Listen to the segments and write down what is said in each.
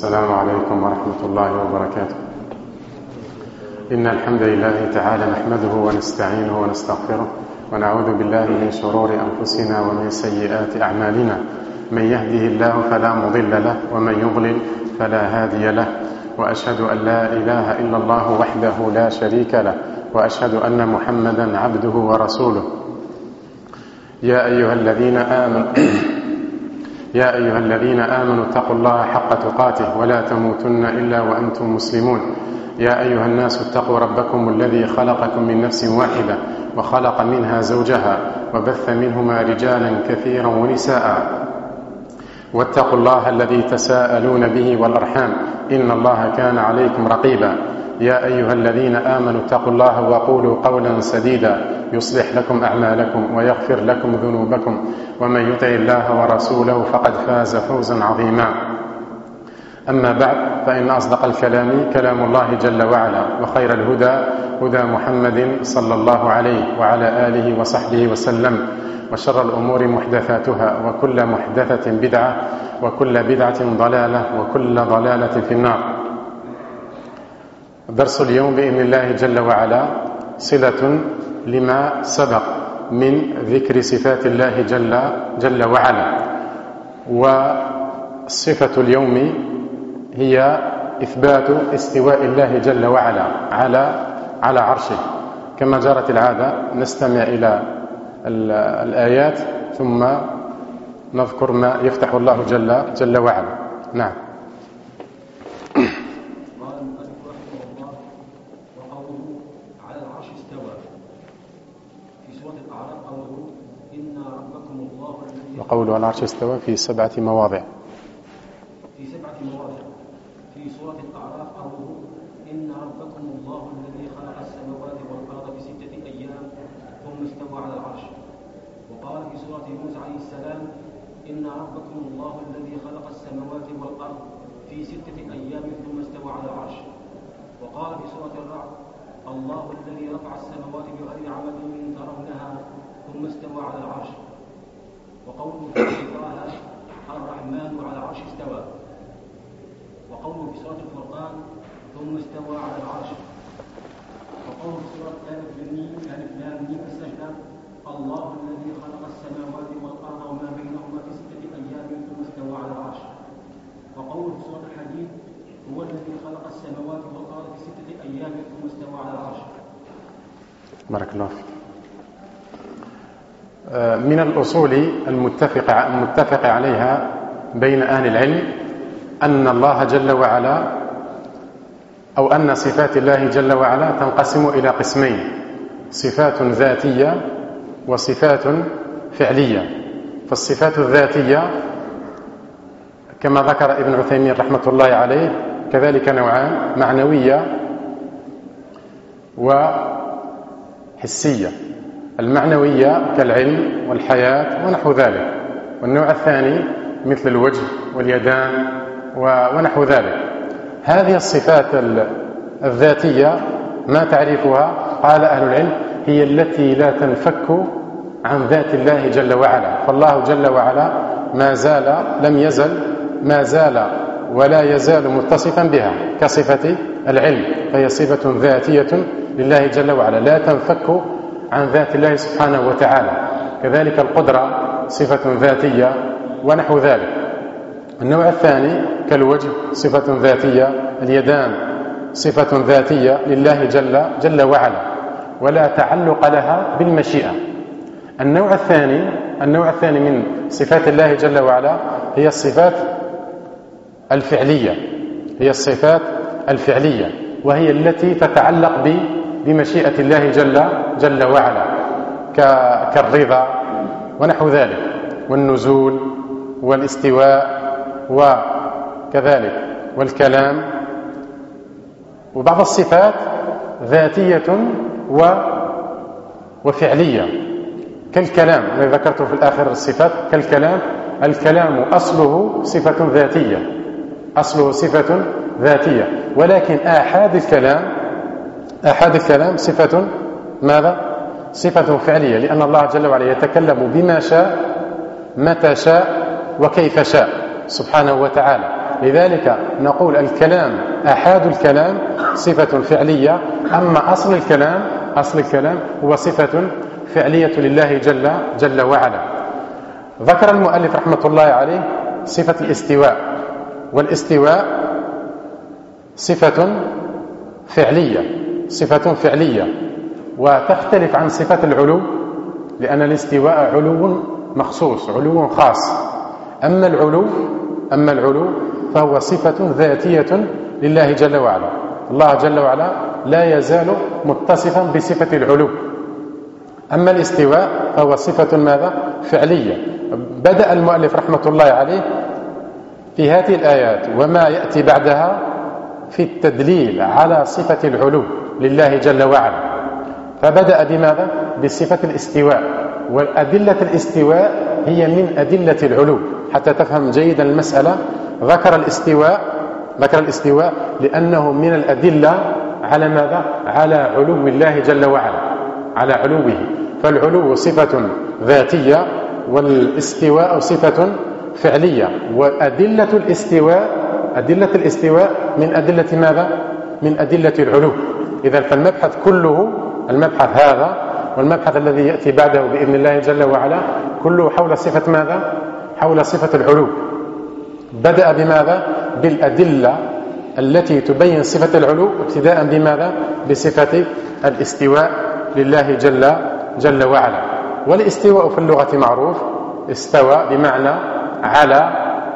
السلام عليكم ورحمة الله وبركاته. إن الحمد لله تعالى نحمده ونستعينه ونستغفره ونعوذ بالله من شرور أنفسنا ومن سيئات أعمالنا. من يهده الله فلا مضل له ومن يضلل فلا هادي له، وأشهد أن لا إله إلا الله وحده لا شريك له، وأشهد أن محمدا عبده ورسوله. يا أيها الذين آمنوا اتقوا الله حق تقاته ولا تموتن إلا وأنتم مسلمون. يا أيها الناس اتقوا ربكم الذي خلقكم من نفس واحدة وخلق منها زوجها وبث منهما رجالا كثيرا ونساء، واتقوا الله الذي تساءلون به والأرحام إن الله كان عليكم رقيبا. يا أيها الذين آمنوا اتقوا الله وقولوا قولا سديدا يصلح لكم أعمالكم ويغفر لكم ذنوبكم، ومن يطع الله ورسوله فقد فاز فوزا عظيما. أما بعد، فإن أصدق الكلام كلام الله جل وعلا، وخير الهدى هدى محمد صلى الله عليه وعلى آله وصحبه وسلم، وشر الأمور محدثاتها، وكل محدثة بدعة، وكل بدعة ضلالة، وكل ضلالة في النار. درس اليوم بإذن الله جل وعلا صلة لما سبق من ذكر صفات الله جل وعلا. والصفة اليوم هي إثبات استواء الله جل وعلا على عرشه. كما جرت العادة نستمع إلى الآيات ثم نذكر ما يفتح الله جل وعلا. نعم. وقوله على العرش استوى في 7 مواضع. في سورة الأعراف قوله إن ربكم الله الذي خلق السماوات والأرض في 6 أيام ثم استوى على العرش. وقال في سورة موسى عليه السلام إن ربكم الله الذي خلق السماوات والأرض في 6 أيام ثم استوى على العرش. وقال في سورة الرعد الله الذي رفع السماوات بغير عمد ترونها ثم استوى على العرش. وقوله في سورة الرحمن على العرش استوى. وقوله في سورة الفرقان ثم استوى على العرش. وقوله في سورة ألف لام ميم السجدة الله الذي خلق السماوات والأرض وما بينهما في 6 أيام ثم استوى على العرش. وقوله في سورة الحديد هو الذي خلق السماوات والأرض في 6 أيام ثم استوى على العرش. بارك الله فيك. من الأصول المتفق عليها بين أهل العلم أن الله جل وعلا أو أن صفات الله جل وعلا تنقسم إلى قسمين: صفات ذاتية وصفات فعلية. فالصفات الذاتية كما ذكر ابن عثيمين رحمة الله عليه كذلك نوعان: معنوية وحسية. المعنوية كالعلم والحياة ونحو ذلك، والنوع الثاني مثل الوجه واليدان ونحو ذلك. هذه الصفات الذاتية ما تعريفها؟ قال أهل العلم هي التي لا تنفك عن ذات الله جل وعلا. فالله جل وعلا ما زال ولا يزال متصفا بها، كصفة العلم، فهي صفة ذاتية لله جل وعلا لا تنفك عن ذات الله سبحانه وتعالى. كذلك القدرة صفة ذاتية ونحو ذلك. النوع الثاني كالوجه صفة ذاتية، اليدان صفة ذاتية لله جل وعلا ولا تعلق لها بالمشيئة. النوع الثاني من صفات الله جل وعلا هي الصفات الفعلية، وهي التي تتعلق بمشيئة الله جل وعلا، كالرضا ونحو ذلك، والنزول والاستواء وكذلك والكلام. وبعض الصفات ذاتية وفعلية كالكلام الذي ذكرته في الآخر. الصفات كالكلام، الكلام أصله صفة ذاتية، ولكن آحاد الكلام صفة ماذا؟ صفة فعلية، لأن الله جل وعلا يتكلم بما شاء متى شاء وكيف شاء سبحانه وتعالى، لذلك نقول الكلام آحاد الكلام صفة فعلية، أما أصل الكلام هو صفة فعلية لله جل وعلا. ذكر المؤلف رحمة الله عليه صفة الاستواء، والاستواء صفة فعلية وتختلف عن صفة العلو، لأن الاستواء علو مخصوص، علو خاص. أما العلو فهو صفة ذاتية لله جل وعلا. الله جل وعلا لا يزال متصفا بصفة العلو. أما الاستواء فهو صفة ماذا؟ فعلية. بدأ المؤلف رحمة الله عليه في هذه الآيات وما يأتي بعدها في التدليل على صفة العلو لله جل وعلا، فبدأ بماذا؟ بصفة الاستواء، والأدلة الاستواء هي من أدلة العلو. حتى تفهم جيدا المسألة، ذكر الاستواء لأنه من الأدلة على ماذا؟ على علو الله جل وعلا، على علوه. فالعلو صفة ذاتية والاستواء صفة فعلية، وأدلة الاستواء من أدلة ماذا؟ من أدلة العلو. إذا فالمبحث كله، المبحث هذا والمبحث الذي يأتي بعده بإذن الله جل وعلا كله حول صفة ماذا؟ حول صفة العلو. بدأ بماذا؟ بالأدلة التي تبين صفة العلو، ابتداء بماذا؟ بصفة الاستواء لله جل وعلا. والاستواء في اللغة معروف، استوى بمعنى على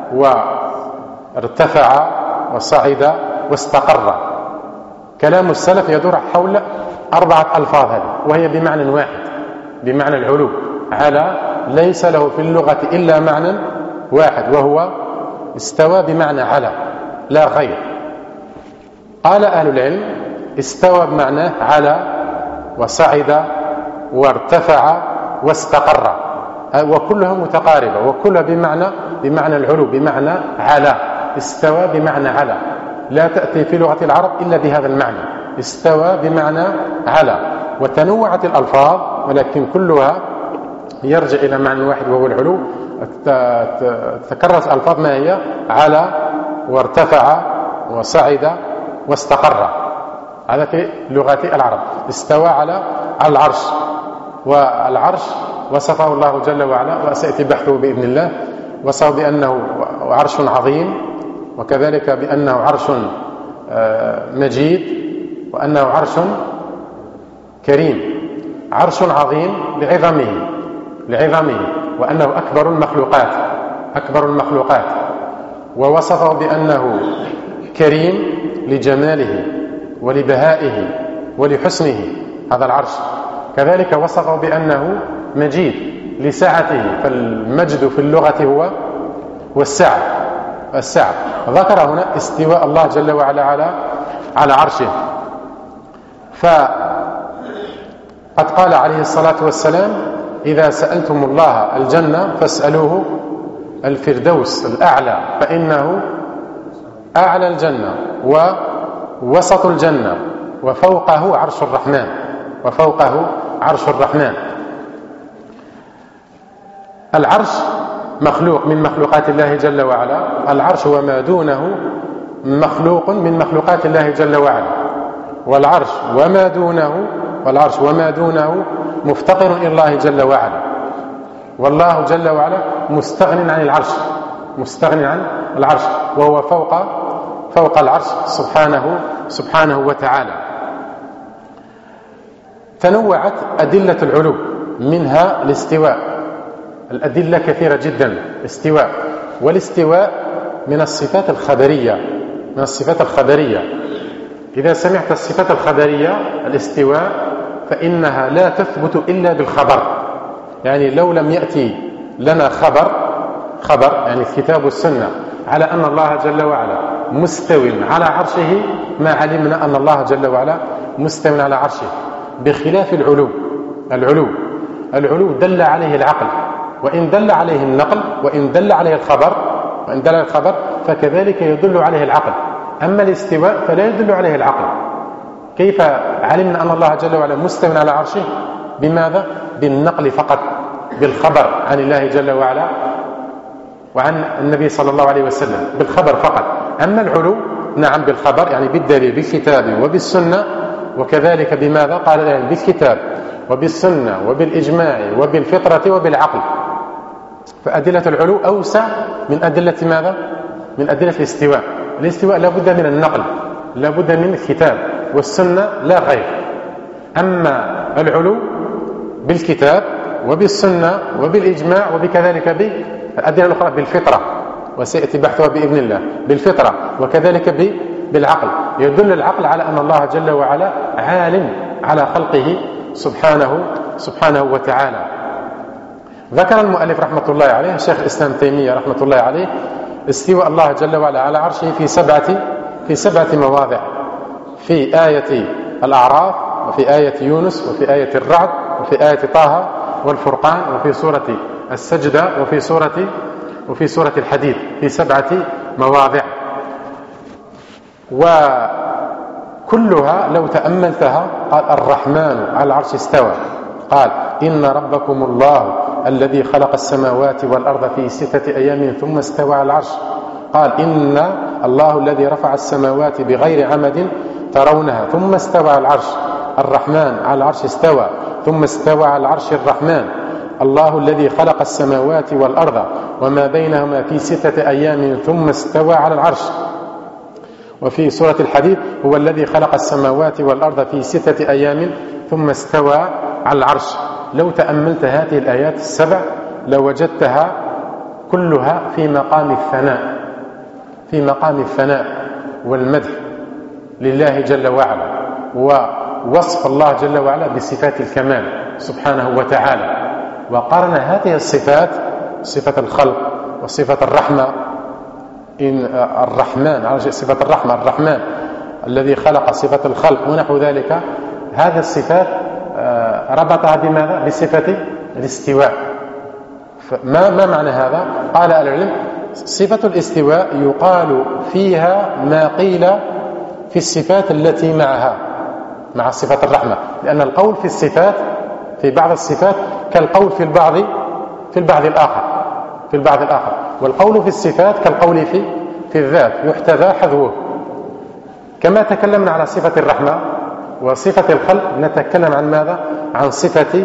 وارتفع وصعد واستقر. كلام السلف يدور حول 4 ألفاظ هذه، وهي بمعنى واحد، بمعنى العلو. على ليس له في اللغة إلا معنى واحد، وهو استوى بمعنى على لا غير. قال أهل العلم استوى بمعنى على وصعد وارتفع واستقر، وكلها متقاربة، وكلها بمعنى العلو، بمعنى على. استوى بمعنى على، لا تأتي في لغة العرب إلا بهذا المعنى، استوى بمعنى على. وتنوعت الألفاظ ولكن كلها يرجع إلى معنى واحد وهو العلو. تكررت الألفاظ ما هي؟ على وارتفع وصعد واستقر. هذا في لغة العرب. استوى على العرش، والعرش وصفه الله جل وعلا وسيأتي بحثه بإذن الله، وصفه بأنه عرش عظيم، وكذلك بأنه عرش مجيد، وأنه عرش كريم. عرش عظيم لعظمه وأنه أكبر المخلوقات، ووصفه بأنه كريم لجماله ولبهائه ولحسنه، هذا العرش. كذلك وصفه بأنه مجيد لسعته، فالمجد في اللغة هو السعة. ذكر هنا استواء الله جل وعلا على عرشه. فقد قال عليه الصلاة والسلام: إذا سألتم الله الجنة فاسألوه الفردوس الأعلى، فإنه أعلى الجنة ووسط الجنة وفوقه عرش الرحمن. العرش مخلوق من مخلوقات الله جل وعلا، العرش وما دونه مخلوق من مخلوقات الله جل وعلا، والعرش وما دونه مفتقر إلى الله جل وعلا، والله جل وعلا مستغن عن العرش، وهو فوق العرش سبحانه وتعالى. تنوعت أدلة العلو، منها الاستواء. الأدلة كثيرة جدا. والاستواء من الصفات الخبرية. إذا سمعت الصفات الخبرية الاستواء فإنها لا تثبت إلا بالخبر. يعني لو لم يأتي لنا خبر يعني الكتاب والسنة على أن الله جل وعلا مستو على عرشه، ما علمنا أن الله جل وعلا مستو على عرشه. بخلاف العلو دل عليه العقل، وإن دل عليه النقل، وإن دل عليه الخبر فكذلك يدل عليه العقل. أما الاستواء فلا يدل عليه العقل. كيف علمنا أن الله جل وعلا مستو على عرشه؟ بماذا؟ بالنقل فقط، بالخبر عن الله جل وعلا وعن النبي صلى الله عليه وسلم بالخبر فقط. أما العلو نعم بالخبر، يعني بالدليل بالكتاب وبالسنة، وكذلك بماذا؟ قال الآن بالكتاب وبالسنة وبالإجماع وبالفطرة وبالعقل. فأدلة العلو أوسع من أدلة ماذا؟ من أدلة الاستواء. الاستواء لا بد من النقل، لا بد من الكتاب والسنة لا غير. أما العلو بالكتاب وبالسنة وبالإجماع وبكذلك بالأدلة الأخرى بالفطرة، وسيأتي بحثها بإذن الله، بالفطرة وكذلك بالعقل. يدل العقل على أن الله جل وعلا عالم على خلقه سبحانه وتعالى. ذكر المؤلف رحمة الله عليه شيخ الإسلام تيمية رحمة الله عليه استواء الله جل وعلا على عرشه في سبعة مواضع: في آية الأعراف، وفي آية يونس، وفي آية الرعد، وفي آية طه والفرقان، وفي سورة السجدة، وفي سورة الحديد، في 7 مواضع. وكلها لو تأملتها قال الرحمن على العرش استوى، قال إن ربكم الله الذي خلق السماوات والأرض في 6 أيام ثم استوى على العرش، قال إن الله الذي رفع السماوات بغير عمد ترونها ثم استوى على العرش، الرحمن على العرش استوى ثم استوى على العرش الرحمن، الله الذي خلق السماوات والأرض وما بينهما في 6 أيام ثم استوى على العرش. وفي سورة الحديد هو الذي خلق السماوات والأرض في 6 أيام ثم استوى على العرش. لو تأملت هذه الآيات ال7 لوجدتها كلها في مقام الثناء والمدح لله جل وعلا، ووصف الله جل وعلا بصفات الكمال سبحانه وتعالى. وقارن هذه الصفات، صفة الخلق وصفة الرحمة، الرحمن صفة الرحمة، الرحمن الذي خلق صفة الخلق ونحو ذلك، هذه الصفات ربطها بماذا؟ بصفة الاستواء. ما معنى هذا؟ قال العلم صفة الاستواء يقال فيها ما قيل في الصفات التي مع صفة الرحمة، لأن القول في الصفات في بعض الصفات كالقول في البعض الآخر، والقول في الصفات كالقول في الذات، يحتذى حذوه. كما تكلمنا على صفة الرحمة وصفة الخلق، نتكلم عن ماذا؟ عن صفة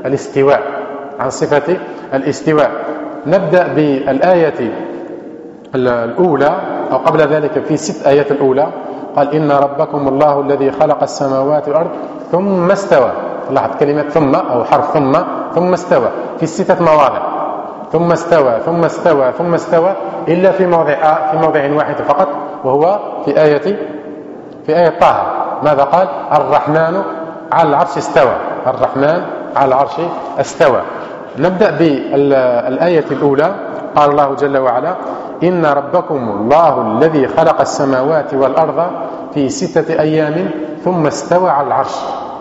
الاستواء. نبدأ بالآية الأولى، أو قبل ذلك في 6 آيات الأولى. قال إن ربكم الله الذي خلق السماوات والأرض ثم استوى. لاحظ كلمة ثم أو حرف ثم استوى في 6 مواضع، ثم استوى إلا في موضع واحد فقط، وهو في آية طه. ماذا قال؟ الرحمن على العرش استوى، الرحمن على العرش استوى. نبدأ بالآية الأولى. قال الله جل وعلا إن ربكم الله الذي خلق السماوات والأرض في 6 أيام ثم استوى على العرش.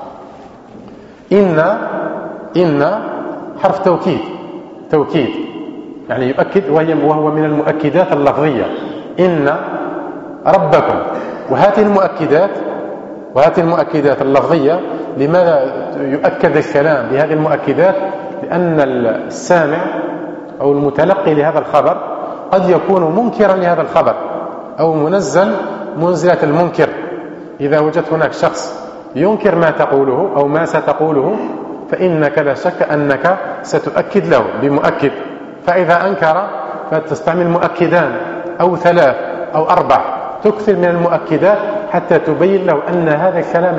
إن حرف توكيد يعني يؤكد، وهو من المؤكدات اللفظية. إن ربكم. وهذه المؤكدات اللفظية لماذا يؤكد الكلام بهذه المؤكدات؟ لأن السامع أو المتلقي لهذا الخبر قد يكون منكرا لهذا الخبر، أو منزلة المنكر. إذا وجدت هناك شخص ينكر ما تقوله أو ما ستقوله، فإنك لا شك أنك ستؤكد له بمؤكد. فإذا أنكر فتستعمل مؤكدان أو 3 أو 4، تكثر من المؤكدات حتى تبين له أن هذا الكلام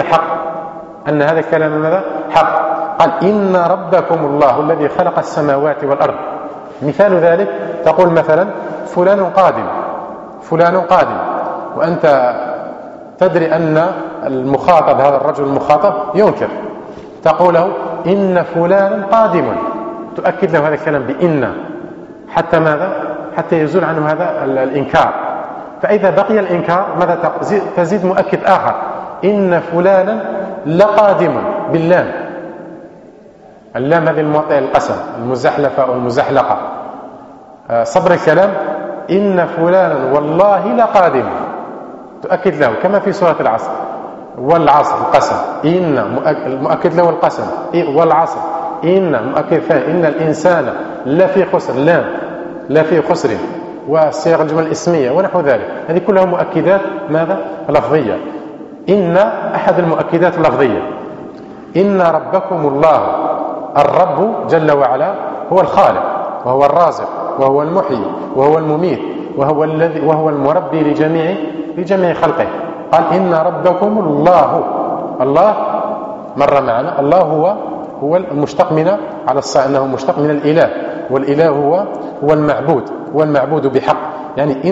حق. قال إن ربكم الله الذي خلق السماوات والأرض. مثال ذلك تقول مثلا فلان قادم، وأنت تدري أن المخاطب، هذا الرجل المخاطب، ينكر، تقول له إن فلان قادم، تؤكد له هذا الكلام بإن، حتى ماذا؟ حتى يزول عنه هذا الإنكار. فإذا بقي الإنكار ماذا تزيد مؤكد آخر؟ إن فلانا لقادم، باللام. اللام هذه الموطئ القسم، المزحلفة أو المزحلقة. صبر الكلام إن فلانا والله لقادم، تؤكد له كما في سورة العصر. والعصر القسم، إن مؤكد له القسم، والعصر إن مؤكد ثاني، إن الإنسان لفي خسر، لام لا في خسر، وصيغ الجمل الاسمية ونحو ذلك. هذه كلها مؤكدات ماذا؟ لفظية. إن أحد المؤكدات اللفظية. إن ربكم الله، الرب جل وعلا هو الخالق وهو الرازق وهو المحيي وهو المميت وهو المربي لجميع خلقه. قال إن ربكم الله. الله مر معنا، الله هو المشتق من على أنه مشتق من الإله، والإله هو المعبود بحق. يعني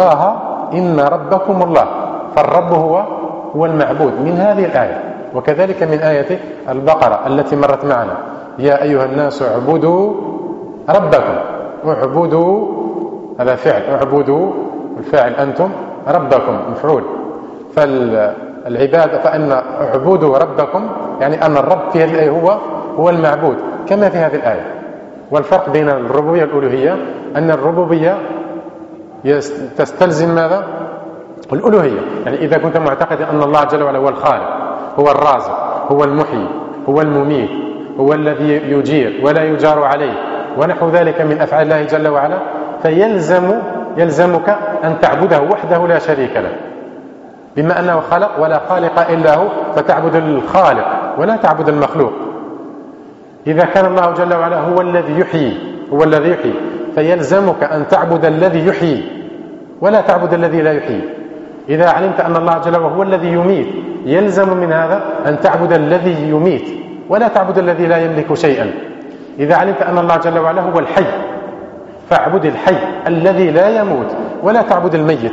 إن ربكم الله، فالرب هو المعبود من هذه الآية. وكذلك من آية البقرة التي مرت معنا: يا أيها الناس اعبدوا ربكم. اعبدوا هذا فعل، اعبدوا الفاعل أنتم، ربكم مفعول. فالعبادة، فأن اعبدوا ربكم يعني أن الرب في هذه الآية هو المعبود كما في هذه الآية. والفرق بين الربوبية والألوهية أن الربوبية تستلزم ماذا؟ الألوهية. يعني إذا كنت معتقدا أن الله جل وعلا هو الخالق، هو الرازق، هو المحيي، هو المميت، هو الذي يجير ولا يجار عليه ونحو ذلك من أفعال الله جل وعلا، يلزمك أن تعبده وحده لا شريك له، بما أنه خلق ولا خالق إلا هو، فتعبد الخالق ولا تعبد المخلوق. إذا كان الله جل وعلا هو الذي يحيي فيلزمك أن تعبد الذي يحيي ولا تعبد الذي لا يحيي. إذا علمت أن الله جل وعلا هو الذي يميت، يلزم من هذا أن تعبد الذي يميت ولا تعبد الذي لا يملك شيئا. إذا علمت أن الله جل وعلا هو الحي، فاعبد الحي الذي لا يموت ولا تعبد الميت،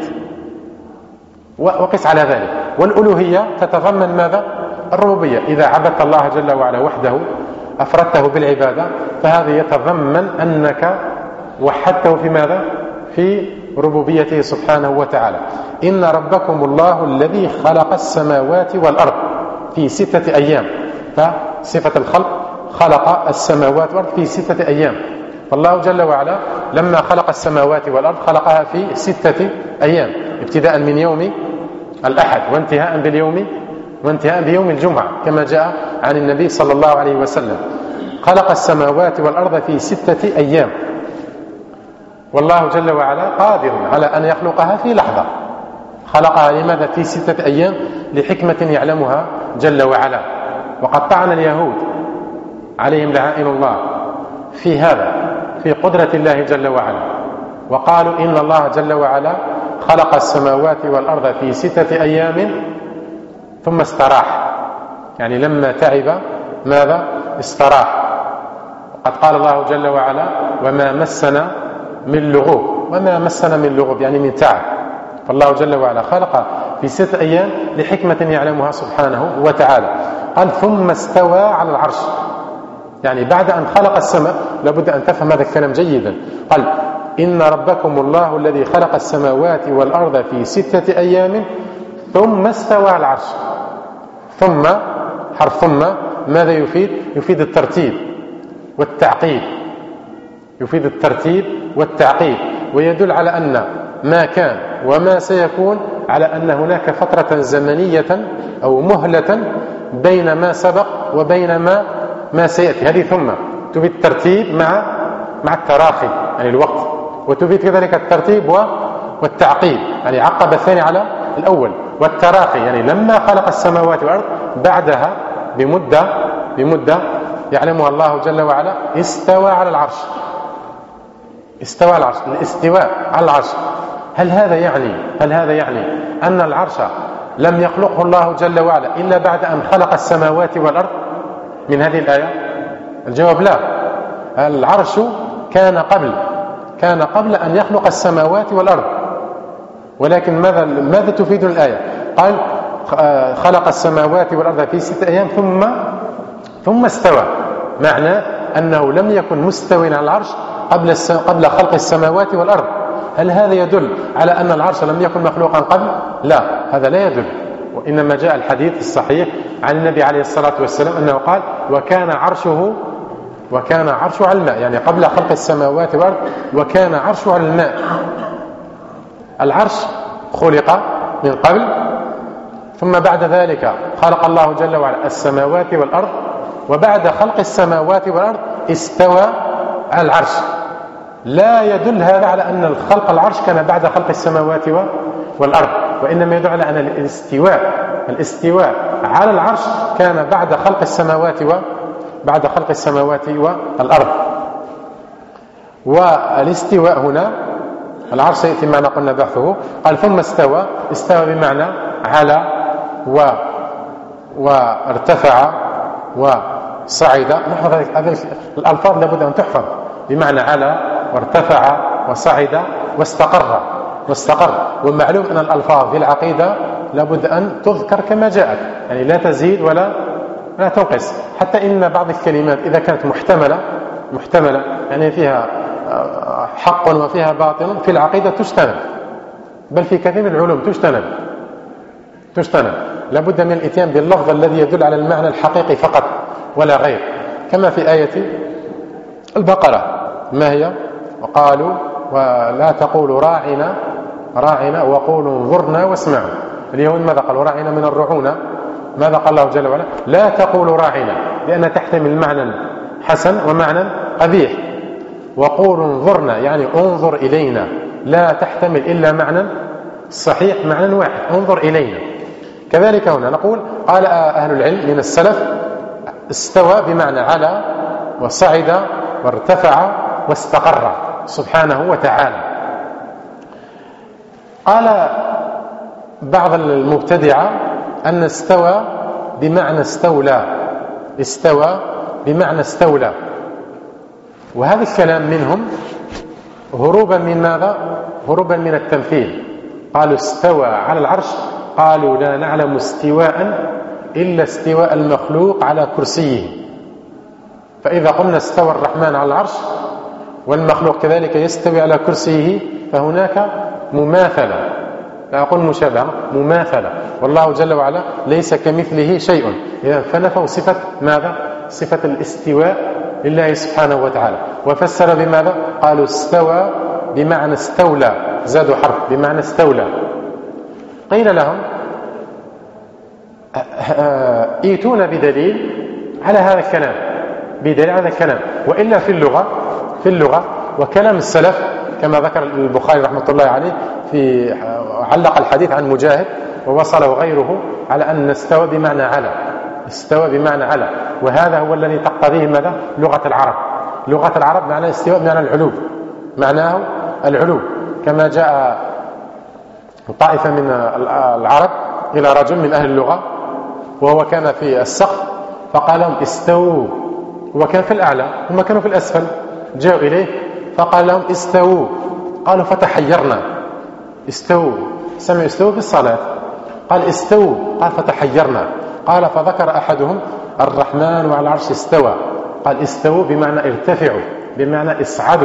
وقس على ذلك. والألوهية تتضمن ماذا؟ الربوبية. إذا عبدت الله جل وعلا وحده، أفردته بالعبادة، فهذا يتضمن أنك وحدته في ماذا؟ في ربوبيته سبحانه وتعالى. إن ربكم الله الذي خلق السماوات والأرض في 6 أيام. فصفة الخلق، خلق السماوات والأرض في 6 أيام. فالله جل وعلا لما خلق السماوات والأرض خلقها في 6 أيام، ابتداء من يوم الأحد وانتهاء بيوم الجمعة كما جاء عن النبي صلى الله عليه وسلم. خلق السماوات والأرض في 6 أيام. والله جل وعلا قادر على أن يخلقها في لحظة. خلقها لماذا في 6 أيام؟ لحكمة يعلمها جل وعلا. وقد طعن اليهود عليهم لعائن الله في هذا، في قدرة الله جل وعلا، وقالوا إن الله جل وعلا خلق السماوات والأرض في 6 أيام ثم استراح. يعني لما تعب ماذا؟ استراح. قد قال الله جل وعلا: وما مسنا من لغوب، يعني من تعب. فالله جل وعلا خلق في 6 أيام لحكمة يعلمها سبحانه وتعالى. قال: ثم استوى على العرش. يعني بعد أن خلق السماء، لابد أن تفهم هذا الكلام جيدا. قال: إن ربكم الله الذي خلق السماوات والأرض في 6 أيام ثم استوى على العرش. ثم، حرف ثم ماذا يفيد؟ يفيد الترتيب والتعقيب، ويدل على أن ما كان وما سيكون، على أن هناك فترة زمنية أو مهلة بين ما سبق وبين ما سيأتي. هذه ثم تفيد الترتيب مع التراخي، يعني الوقت، وتفيد كذلك الترتيب والتعقيب، يعني عقب الثاني على الأول. والتراخي يعني لما خلق السماوات والأرض بعدها بمدة يعلمها الله جل وعلا استوى على العرش. الاستواء على العرش، هل هذا يعني أن العرش لم يخلقه الله جل وعلا إلا بعد أن خلق السماوات والأرض؟ من هذه الآية الجواب لا. العرش كان قبل أن يخلق السماوات والأرض. ولكن ماذا تفيد الآية؟ قال: خلق السماوات والأرض في 6 أيام ثم استوى، معنى أنه لم يكن مستوٍ على العرش قبل خلق السماوات والأرض. هل هذا يدل على أن العرش لم يكن مخلوقا قبل؟ لا، هذا لا يدل. وإنما جاء الحديث الصحيح عن النبي عليه الصلاة والسلام أنه قال: وكان عرشه على الماء، يعني قبل خلق السماوات والأرض وكان عرشه على الماء. العرش خلق من قبل، ثم بعد ذلك خلق الله جل وعلا السماوات والأرض، وبعد خلق السماوات والأرض استوى على العرش. لا يدل هذا على أن خلق العرش كان بعد خلق السماوات والأرض، وإنما يدل على أن الاستواء على العرش كان بعد خلق السماوات والأرض. والاستواء هنا العرش سيأتي معنا قلنا بحثه. قال ثم استوى بمعنى على وارتفع وصعد. نحفظ هذه الألفاظ لابد أن تحفظ، بمعنى على وارتفع وصعد واستقر. ومعلوم أن الألفاظ في العقيدة لابد أن تذكر كما جاءت، يعني لا تزيد ولا تنقص. حتى إن بعض الكلمات إذا كانت محتملة يعني فيها حق وفيها باطل في العقيدة تجتنب، بل في كثير من العلوم تجتنب. لابد من الاتيان باللفظ الذي يدل على المعنى الحقيقي فقط ولا غير، كما في آية البقرة ما هي؟ وقالوا ولا تقولوا راعنا وقولوا انظرنا واسمعوا. اليهود ماذا قالوا؟ راعنا من الرعونة. ماذا قال الله جل وعلا؟ لا تقولوا راعنا، لأن تحتمل معنى حسن ومعنى قبيح. وقولوا انظرنا يعني انظر إلينا، لا تحتمل إلا معنى صحيح، معنى واحد، انظر إلينا. كذلك هنا نقول قال أهل العلم من السلف استوى بمعنى على وصعد وارتفع واستقر سبحانه وتعالى. قال بعض المبتدعة أن استوى بمعنى استولى، وهذا الكلام منهم هروبا من ماذا؟ هروبا من التمثيل. قالوا استوى على العرش، قالوا لا نعلم استواء إلا استواء المخلوق على كرسيه. فإذا قلنا استوى الرحمن على العرش والمخلوق كذلك يستوي على كرسيه فهناك مماثلة، لا أقول مشابهة، مماثلة. والله جل وعلا ليس كمثله شيء، إذا فنفوا صفة ماذا؟ صفة الاستواء لله سبحانه وتعالى. وفسر بماذا؟ قالوا استوى بمعنى استولى، زادوا حرف بمعنى استولى. قيل لهم ايتونا بدليل على هذا الكلام، وإلا في اللغة وكلام السلف كما ذكر البخاري رحمة الله عليه في علق الحديث عن مجاهد ووصله غيره على أن استوى بمعنى على، وهذا هو الذي تقتضيه ماذا؟ لغة العرب معنى استواء بمعنى العلو، معناه العلو. كما جاء طائفة من العرب إلى رجل من أهل اللغة وهو كان في السقف فقال لهم استووا، هو كان في الأعلى هم كانوا في الأسفل، جاءوا إليه فقال لهم استووا، قالوا فتحيرنا. استووا سمعوا استووا في الصلاة، قال استووا، قال فتحيرنا. قال فذكر أحدهم الرحمن وعلى العرش استوى، قال استووا بمعنى ارتفعوا، بمعنى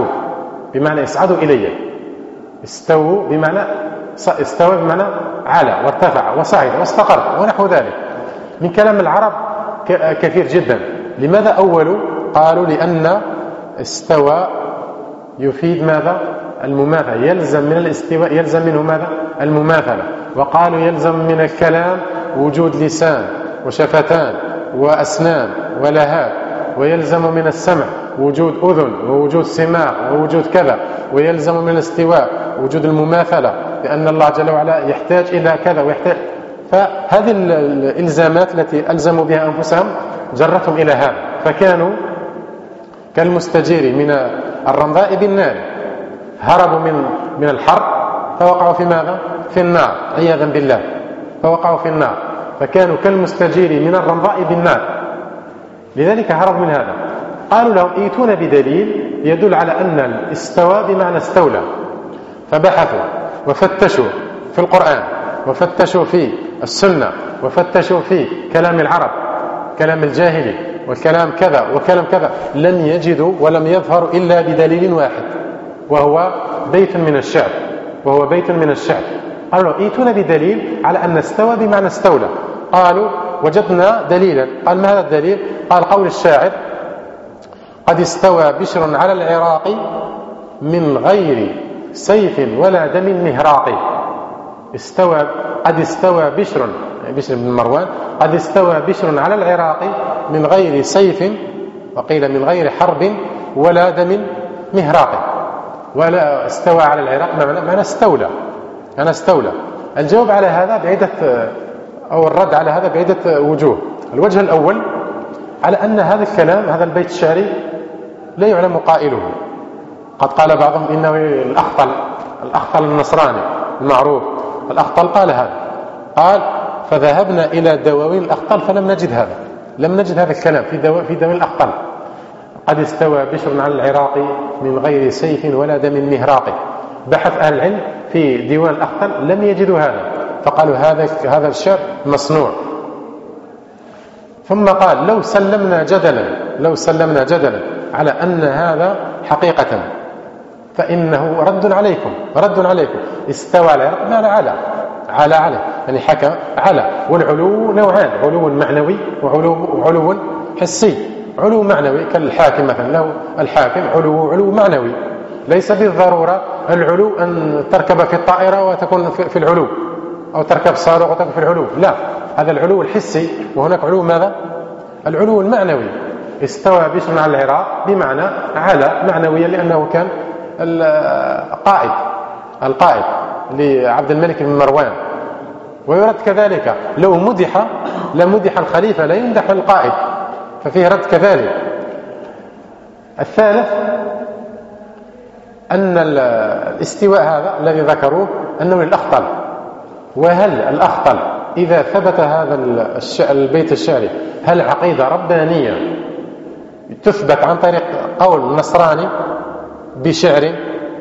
اصعدوا إليه. استووا بمعنى استوى بمعنى على وارتفع وصعد واستقر ونحو ذلك. من كلام العرب كثير جدا. لماذا أولوا؟ قالوا لأن استوى يفيد ماذا؟ المماثلة، يلزم من الاستواء يلزم منه ماذا؟ المماثلة. وقالوا يلزم من الكلام وجود لسان وشفتان وأسنان ولهات، ويلزم من السمع وجود أذن ووجود سماع ووجود كذا، ويلزم من الاستواء وجود المماثلة، لأن الله جل وعلا يحتاج إلى كذا ويحتاج. فهذه الإلزامات التي ألزموا بها أنفسهم جرتهم إلى هذا، فكانوا كالمستجير من الرمضاء بالنار، هربوا من الحرب فوقعوا في ماذا؟ في النار عياذا بالله، فوقعوا في النار، فكانوا كالمستجير من الرمضاء بالنار، لذلك هربوا من هذا. قالوا لهم ايتون بدليل يدل على أن الاستوى بمعنى استولى، فبحثوا وفتشوا في القرآن وفتشوا في السنة وفتشوا في كلام العرب، كلام الجاهلي والكلام كذا وكلام كذا، لم يجدوا ولم يظهروا إلا بدليل واحد، وهو بيت من الشعر. قالوا ايتون بدليل على أن استوى بمعنى استولى. قالوا وجدنا دليلا. قال ما هذا الدليل؟ قال قول الشاعر قد استوى بشر على العراق من غير سيف ولا دم مهراق. قد استوى بشر بن مروان، قد استوى بشر على العراق من غير سيف، وقيل من غير حرب ولا دم مهراق. ولا استوى على العراق معنى استولى. أنا استولى. الجواب على هذا بعدة، أو الرد على هذا بعدة وجوه. الوجه الأول على أن هذا الكلام، هذا البيت الشعري لا يعلم قائله. قد قال بعضهم إنه الأخطل النصراني المعروف، الأخطل قال هذا، قال فذهبنا إلى دواوين الأخطل فلم نجد هذا، لم نجد هذا الكلام في دواوين الأخطل. قد استوى بشر على العراق من غير سيف ولا دم مهراق. بحث أهل العلم في ديوان الأخطل لم يجدوا هذا، فقالوا هذا الشعر مصنوع. ثم قال لو سلمنا جدلا على أن هذا حقيقة فإنه رد عليكم. استوى على العراق معنى على يعني حكم على. والعلو نوعان، علو معنوي وعلو حسي. علو معنوي كالحاكم مثلا، له الحاكم علو معنوي، ليس بالضرورة العلو أن تركب في الطائرة وتكون في العلو، أو تركب صاروخ وتكون في العلو، لا، هذا العلو الحسي. وهناك علو ماذا؟ العلو المعنوي. استوى بشر على العراق بمعنى على معنويا، لأنه كان القائد لعبد الملك بن مروان. ويرد كذلك لو مدح لمدح الخليفة، لا يمدح القائد، ففيه رد كذلك. الثالث أن الاستواء هذا الذي ذكروه أنه للأخطل. وهل الأخطل إذا ثبت هذا البيت الشعري هل عقيدة ربانية تثبت عن طريق قول نصراني بشعر؟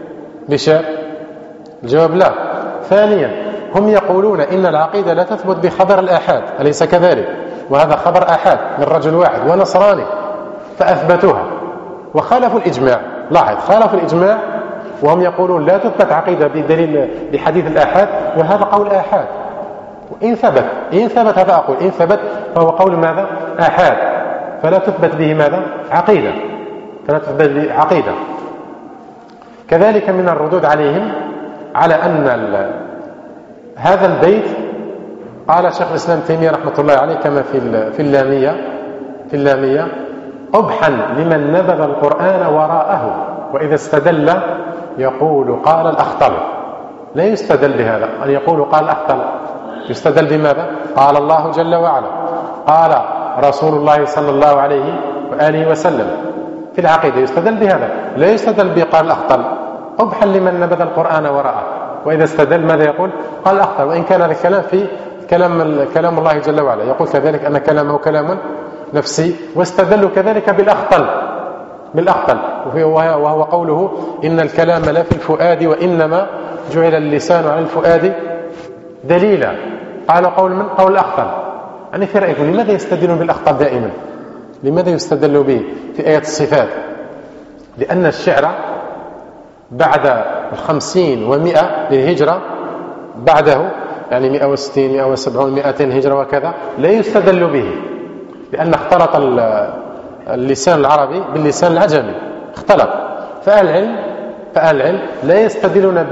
الجواب لا. ثانيا هم يقولون إن العقيدة لا تثبت بخبر الآحاد، أليس كذلك؟ وهذا خبر آحاد من رجل واحد ونصراني، فأثبتوها وخالفوا الإجماع. لاحظ، خالفوا الإجماع وهم يقولون لا تثبت عقيدة بدليل بحديث الآحاد، وهذا قول آحاد. وإن ثبت هذا أقول إن ثبت فهو قول ماذا؟ آحاد، فلا تثبت به ماذا؟ عقيدة، فلا تثبت به عقيدة. كذلك من الردود عليهم على أن هذا البيت قال شيخ الإسلام تيمية رحمة الله عليه كما في اللامية قبحا لمن نبذ القرآن وراءه وإذا استدل يقول قال الأخطل. لا يستدل بهذا أن يقول قال الأخطل، يستدل بماذا؟ قال الله جل وعلا، قال رسول الله صلى الله عليه وآله وسلم. في العقيدة يستدل بهذا، لا يستدل بقال الأخطل. قبحا لمن نبذ القرآن وراءه وإذا استدل ماذا يقول؟ قال الأخطل. وإن كان هذا الكلام في كلام الله جل وعلا، يقول كذلك أن كلامه كلام نفسي. واستدلوا كذلك بالأخطل وهو قوله إن الكلام لا في الفؤاد وإنما جعل اللسان على الفؤاد دليلا. قال قول من؟ قول الأخطل. يعني في رأيكم لماذا يستدلون بالأخطل دائما؟ لماذا يستدل به في آية الصفات؟ لأن الشعر بعد 50 و100 للهجرة، بعده يعني 160 170 200 هجرة وكذا، لا يستدل به، لأن اختلط اللسان العربي باللسان العجمي، اختلط. فأهل العلم لا يستدلون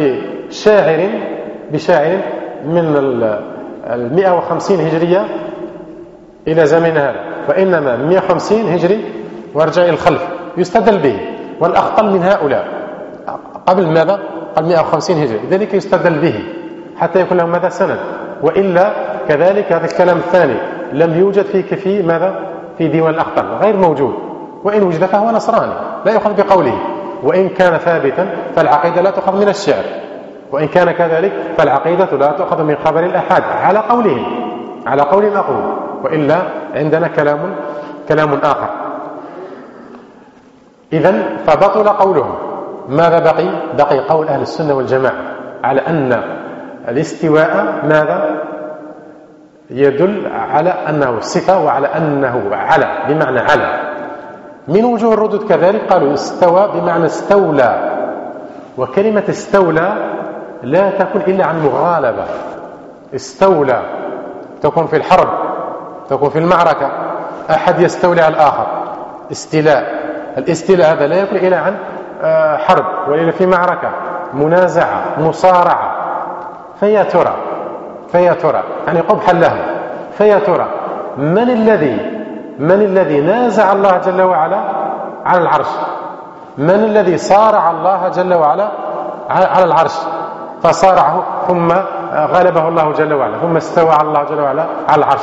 بشاعر من 150 هجرية إلى زمن هذا، وإنما 150 هجري وارجع إلى الخلف يستدل به. والأخطل من هؤلاء قبل ماذا؟ قبل 150 هجري، لذلك يستدل به حتى يكون له ماذا؟ سند. وإلا كذلك هذا الكلام الثاني لم يوجد في ماذا؟ في ديوان الأخطل، غير موجود، وإن وجد فهو نصراني لا يؤخذ بقوله. وإن كان ثابتا فالعقيدة لا تؤخذ من الشعر، وإن كان كذلك فالعقيدة لا تؤخذ من خبر الأحاد على قولهم أقول. وإلا عندنا كلام آخر. إذن فبطل قولهم. ماذا بقي قول أهل السنة والجماعة على أن الاستواء ماذا؟ يدل على أنه صفة وعلى أنه على بمعنى على. من وجوه الردود كذلك قالوا استوى بمعنى استولى، وكلمة استولى لا تكون إلا عن مغالبة. استولى تكون في الحرب، تكون في المعركة، أحد يستولي على الآخر، استيلاء. الاستيلاء هذا لا يكون إلا عن حرب وإلا في معركة، منازعة، مصارعة. فيا ترى يعني قبحا له، فيا ترى من الذي نازع الله جل وعلا على العرش؟ من الذي صارع الله جل وعلا على العرش فصارعه ثم غلبه الله جل وعلا ثم استوى على الله جل وعلا على العرش؟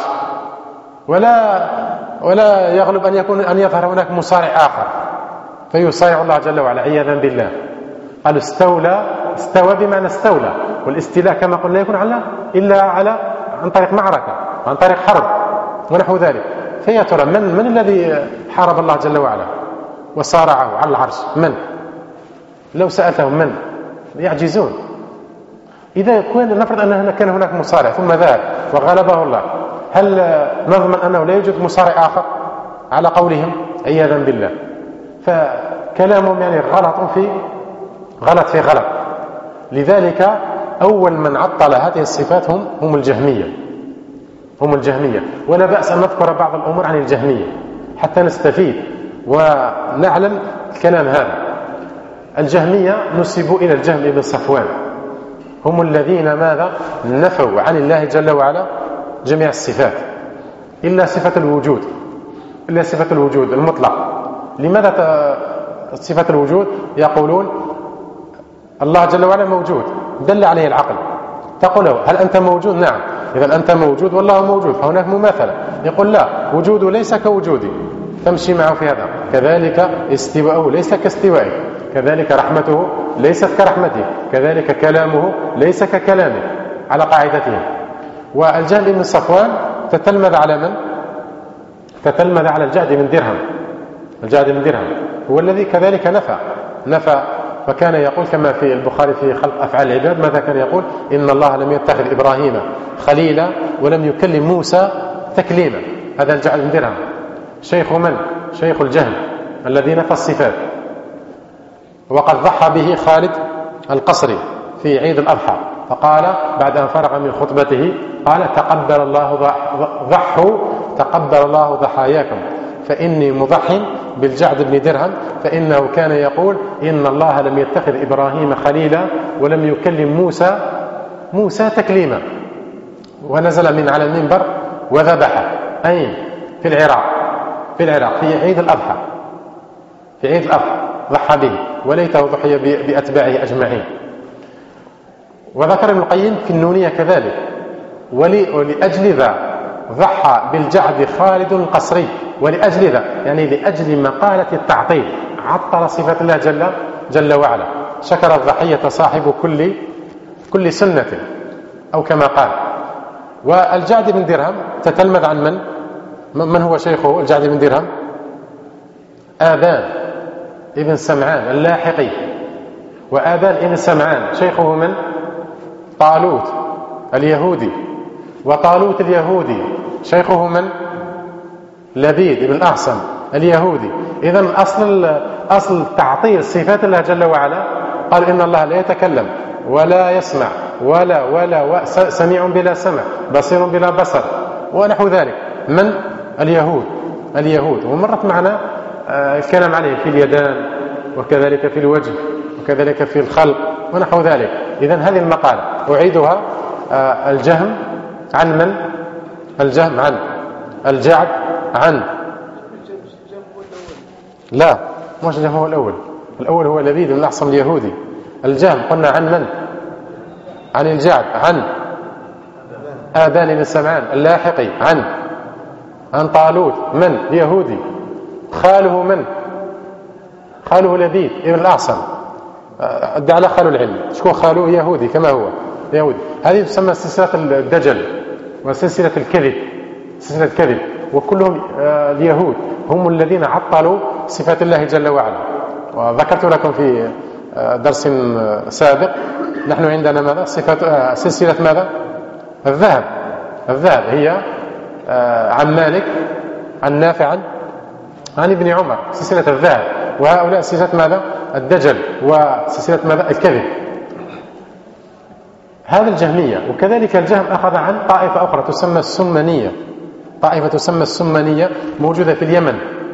ولا يغلب أن يظهر هناك مصارع آخر فيصارع الله جل وعلا عياذا بالله. قالوا استوى بمعنى استولى، والاستيلاء كما قلنا يكون إلا عن طريق معركة، عن طريق حرب ونحو ذلك. فيا ترى من الذي حارب الله جل وعلا وصارعه على العرش؟ من؟ لو سألتهم من يعجزون. إذا نفرض أن كان هناك مصارع ثم ذهب وغلبه الله، هل نضمن أنه لا يوجد مصارع آخر على قولهم عياذا بالله؟ فكلامهم يعني غلط في غلط. لذلك أول من عطل هذه الصفات هم الجهمية. ولا بأس أن نذكر بعض الأمور عن الجهمية حتى نستفيد ونعلم الكلام هذا. الجهمية نسبوا إلى الجهم بن صفوان، هم الذين ماذا؟ نفوا عن الله جل وعلا جميع الصفات إلا صفة الوجود المطلق. لماذا صفة الوجود؟ يقولون الله جل وعلا موجود، دل عليه العقل. تقول له هل أنت موجود؟ نعم. إذا أنت موجود والله موجود، فهناك مماثلة. يقول لا، وجوده ليس كوجودي، تمشي معه في هذا. كذلك استواءه ليس كاستوائه، كذلك رحمته ليست كرحمته، كذلك كلامه ليس ككلامه، على قاعدته. والجهم بن صفوان تتلمذ على من؟ تتلمذ على الجعد بن درهم هو الذي كذلك نفى. فكان يقول كما في البخاري في خلق أفعال العباد، ماذا كان يقول؟ إن الله لم يتخذ إبراهيم خليلا ولم يكلم موسى تكليما. هذا الجعد بن درهم شيخ من؟ شيخ الجهم الذي نفى الصفات. وقد ضحى به خالد القصري في عيد الأضحى، فقال بعد أن فرغ من خطبته قال تقبل الله ضحاياكم فإني مضح بالجعد بن درهم، فإنه كان يقول إن الله لم يتخذ إبراهيم خليلا ولم يكلم موسى تكليما. ونزل من على المنبر وذبح أين؟ في العراق في عيد الأضحى ضحى به، وليته ضحي بأتباعه أجمعين. وذكر ابن القيم في النونية كذلك، ولأجل ذا ضحى بالجعد خالد القصري، ولأجل ذا يعني لأجل مقالة التعطيل عطل صفات الله جل وعلا. شكر الضحية صاحب كل سنة أو كما قال. والجعد بن درهم تتلمذ عن من هو شيخه الجعد بن درهم؟ آبان ابن سمعان اللاحقي. وآبان ابن سمعان شيخه من؟ طالوت اليهودي. وطالوت اليهودي شيخه من؟ لبيد ابن الأعصم اليهودي. إذن أصل تعطيل صفات الله جل وعلا قال إن الله لا يتكلم ولا يسمع ولا سميع بلا سمع، بصير بلا بصر ونحو ذلك. من؟ اليهود. ومرت معنا الكلام عليه في اليدان وكذلك في الوجه وكذلك في الخلق ونحو ذلك. إذن هذه المقالة أعيدها. الجهم عن من؟ الجهم عن الجعد عن لا، مش الجهم هو الأول هو لبيد بن الأعصم اليهودي. الجهم قلنا عن من؟ عن الجعد عن آبان بن سمعان اللاحقي عن طالوت من؟ اليهودي. خاله من؟ خاله لبيد ابن الأعصم. ادعى له خاله العلم. شكون خاله؟ يهودي كما هو يهودي. هذه تسمى سلسلة الدجل وسلسلة الكذب. وكلهم اليهود هم الذين عطلوا صفات الله جل وعلا. وذكرت لكم في درس سابق نحن عندنا ماذا؟ سلسلة ماذا؟ الذهب هي عن مالك عن نافع عن ابن عمر، سلسلة الذهب. وهؤلاء سلسلة ماذا؟ الدجل وسلسلة ماذا؟ الكذب. هذا الجهمية. وكذلك الجهم أخذ عن طائفة أخرى تسمى السمنية موجودة في اليمن،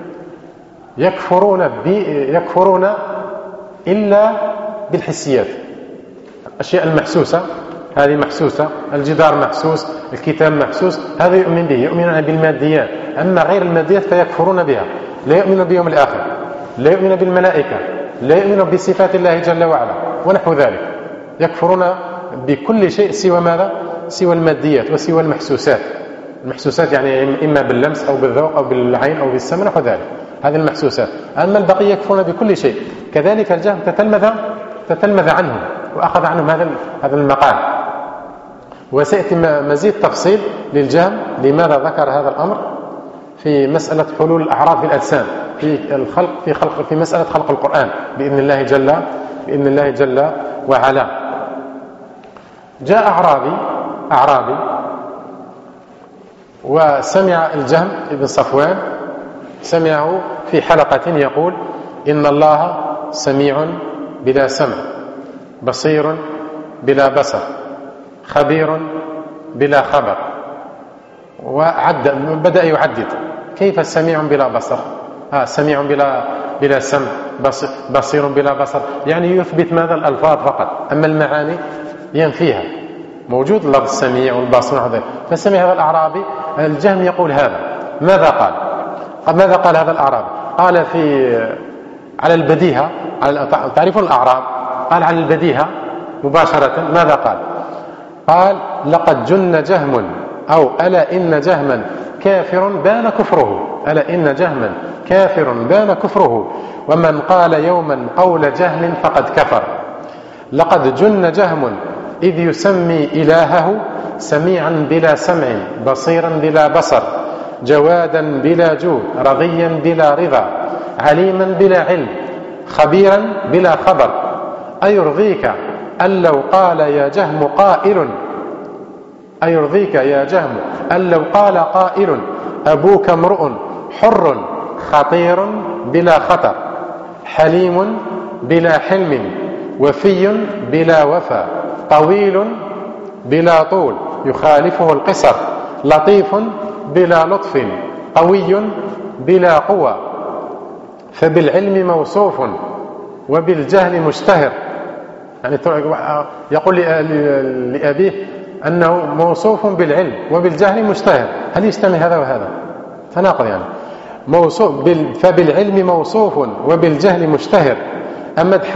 يكفرون إلا بالحسيات. الأشياء المحسوسة هذه محسوسة، الجدار محسوس، الكتاب محسوس، هذا يؤمن به، يؤمنون بالماديات. أما غير الماديات فيكفرون بها، لا يؤمنون باليوم الآخر، لا يؤمنون بالملائكة، لا يؤمنون بصفات الله جل وعلا ونحو ذلك، يكفرون بكل شيء سوى ماذا؟ سوى الماديات وسوى المحسوسات. المحسوسات يعني إما باللمس أو بالذوق أو بالعين أو بالسمع نحو ذلك، هذه المحسوسات. أما البقية يكفرون بكل شيء. كذلك الجهم تتلمذ عنهم وأخذ عنهم هذا المقال. وسيأتي مزيد تفصيل للجهم لماذا ذكر هذا الأمر في مسألة حلول الأعراض في الأجسام في مسألة خلق القرآن بإذن الله جل وعلا. جاء أعرابي وسمع الجهم بن صفوان، سمعه في حلقة يقول إن الله سميع بلا سمع، بصير بلا بصر، خبير بلا خبر. بدأ يعدد كيف السميع بلا بصر، سميع بلا سمع، بصير بلا بصر، يعني يثبت ماذا؟ الألفاظ فقط، أما المعاني ينفيها. موجود لفظ السميع والبصر هذا. فسمع هذا الأعرابي الجهم يقول هذا. ماذا قال هذا الأعرابي؟ قال على البديهة، تعرفون الأعراب، قال على البديهة مباشرة ماذا قال لقد جن جهم، أو ألا إن جهما كافر بان كفره، ألا إن جهما كافر بان كفره، ومن قال يوما قول جهم فقد كفر. لقد جن جهم إذ يسمي إلهه سميعا بلا سمع، بصيرا بلا بصر، جوادا بلا جود، رضيا بلا رضا، عليما بلا علم، خبيرا بلا خبر. أيرضيك أن لو قال يا جهم قائل، أيرضيك يا جهم أن لو قال قائل أبوك امرؤ حر، خطير بلا خطر، حليم بلا حلم، وفي بلا وفا، طويل بلا طول يخالفه القصر، لطيف بلا لطف، قوي بلا قوة، فبالعلم موصوف وبالجهل مشتهر. يعني يقول لأبيه أنه موصوف بالعلم وبالجهل مشتهر. هل يجتمع هذا وهذا؟ تناقض يعني. فبالعلم موصوف وبالجهل مشتهر، أمدحا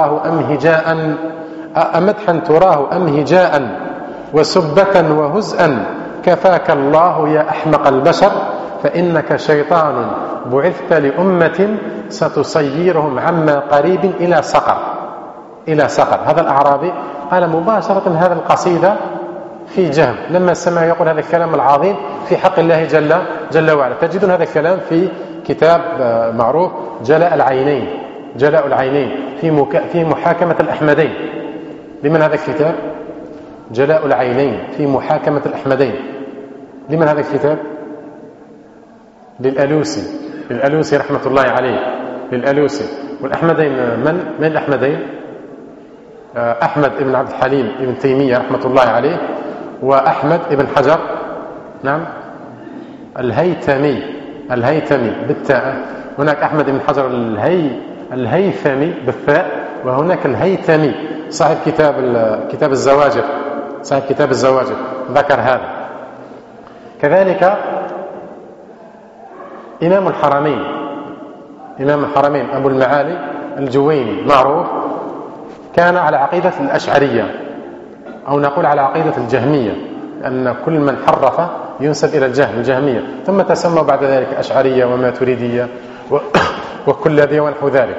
تراه أم هجاء، وسبة وهزءا، كفاك الله يا أحمق البشر، فإنك شيطان بعثت لأمة ستصيرهم عما قريب إلى سقر. هذا الأعرابي قال مباشرة هذا القصيدة في جهم لما سمع يقول هذا الكلام العظيم في حق الله جل وعلا. تجدون هذا الكلام في كتاب معروف جلاء العينين في محاكمة الأحمدين. لمن هذا الكتاب؟ جلاء العينين في محاكمة الأحمدين. لمن هذا الكتاب؟ للألوسي رحمة الله عليه، للألوسي. والأحمدين من الأحمدين؟ أحمد بن عبد الحليم بن تيمية رحمة الله عليه، وأحمد بن حجر، نعم، الهيثمي بالتاء. هناك أحمد بن حجر الهيثمي بالثاء، وهناك الهيثمي صاحب كتاب الزواجر ذكر هذا. كذلك إمام الحرمين أبو المعالي الجويني معروف، كان على عقيدة الأشعرية، أو نقول على عقيدة الجهمية، أن كل من حرف ينسب إلى الجهمية، ثم تسمى بعد ذلك أشعرية وماتريدية وكل ذي ونحو ذلك.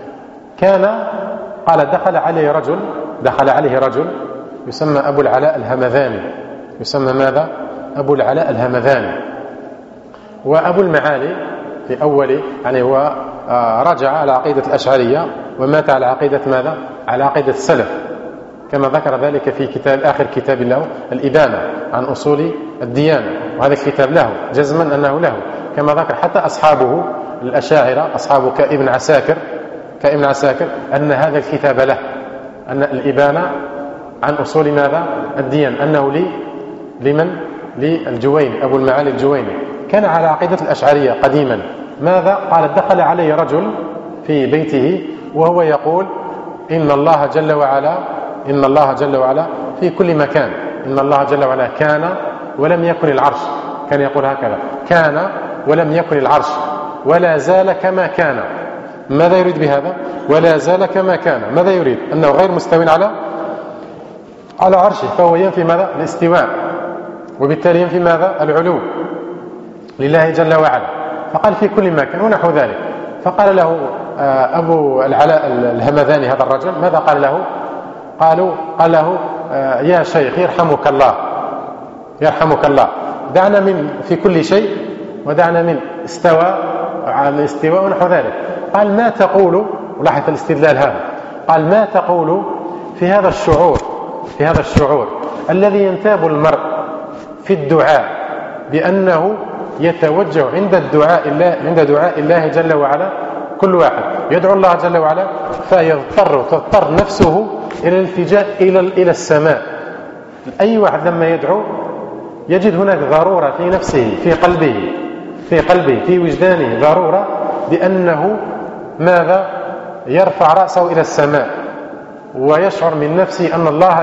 قال دخل عليه رجل يسمى أبو العلاء الهمذاني. يسمى ماذا؟ أبو العلاء الهمذاني. وأبو المعالي في أول يعني هو رجع على عقيدة الأشعرية ومات على عقيدة ماذا؟ على عقيدة السلف، كما ذكر ذلك في آخر كتاب له الإبانة عن أصول الديانة. وهذا الكتاب له جزما أنه له، كما ذكر حتى أصحابه الأشاعرة، أصحاب كابن عساكر، أن هذا الكتاب له، أن الإبانة عن أصول ماذا؟ الديانة، أنه لمن؟ للجويني، أبو المعالي الجويني. كان على عقيدة الأشعرية قديما. ماذا قال؟ دخل عليه رجل في بيته وهو يقول إن الله جل وعلا في كل مكان. إن الله جل وعلا كان ولم يكن العرش. كان يقول هكذا: كان ولم يكن العرش، ولا زال كما كان، ماذا يريد بهذا؟ ولا زال كما كان. ماذا يريد؟ أنه غير مستوٍ على عرشه، فهو ينفي ماذا؟ الاستواء، وبالتالي ينفي ماذا؟ العلو لله جل وعلا. فقال في كل مكان ونحو ذلك. فقال له أبو العلاء الهمذاني هذا الرجل ماذا قال له؟ قال له يا شيخ يرحمك الله، دعنا من في كل شيء ودعنا من استوى على الاستواء ونحو ذلك. قال ما تقول، ولاحظ الاستدلال هذا، قال ما تقول في هذا الشعور الذي ينتاب المرء في الدعاء بأنه يتوجه عند دعاء الله جل وعلا، كل واحد يدعو الله جل وعلا تضطر نفسه إلى الالتجاء إلى السماء. أي واحد لما يدعو يجد هناك ضرورة في نفسه، في قلبه في وجدانه ضرورة بأنه ماذا؟ يرفع رأسه إلى السماء ويشعر من نفسه أن الله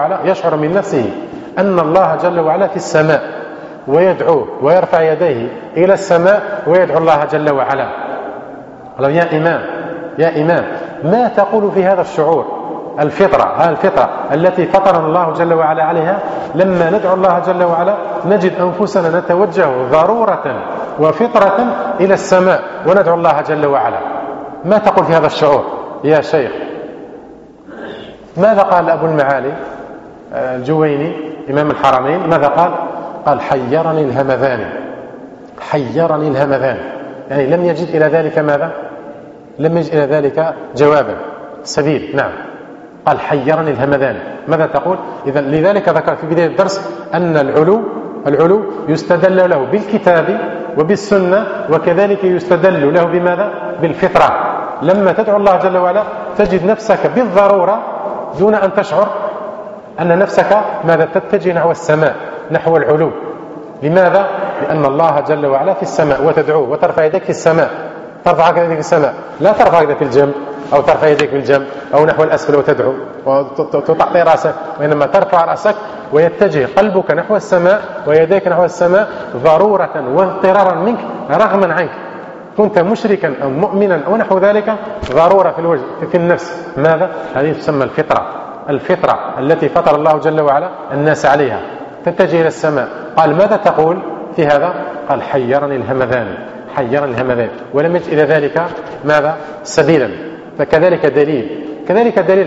جل وعلا في السماء، ويدعوه ويرفع يديه إلى السماء ويدعو الله جل وعلا. قال يا إمام ما تقول في هذا الشعور؟ الفطرة التي فطرنا الله جل وعلا عليها، لما ندعو الله جل وعلا نجد أنفسنا نتوجه ضرورة وفطرة إلى السماء وندعو الله جل وعلا. ما تقول في هذا الشعور يا شيخ؟ ماذا قال أبو المعالي الجويني إمام الحرمين؟ ماذا قال حيرني الهمذان، يعني لم يجد إلى ذلك ماذا؟ لم يجد إلى ذلك جوابا سبيل. نعم، قال حيرني الهمذان. ماذا تقول؟ إذن لذلك ذكرت في بداية الدرس أن العلو يستدل له بالكتاب وبالسنة، وكذلك يستدل له بماذا؟ بالفطرة. لما تدعو الله جل وعلا تجد نفسك بالضرورة دون أن تشعر أن نفسك ماذا؟ تتجه نحو السماء، نحو العلو. لماذا؟ لأن الله جل وعلا في السماء وتدعوه وترفع يديك في السماء. ترفع يديك في السماء، لا ترفع يديك في الجنب أو ترفع يديك في الجنب أو نحو الأسفل وتدعو وتعطي رأسك، وإنما ترفع رأسك ويتجه قلبك نحو السماء ويديك نحو السماء ضرورة واضطرارا منك رغما عنك، كنت مشركا أو مؤمنا أو نحو ذلك، ضرورة في النفس. ماذا؟ هذه تسمى الفطرة التي فطر الله جل وعلا الناس عليها، تتجه إلى السماء. قال ماذا تقول في هذا؟ قال حيرني الهمذان، ولم يجد إلى ذلك ماذا؟ سبيلا. فكذلك دليل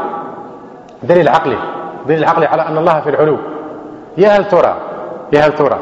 العقل على أن الله في العلو. يا هل ترى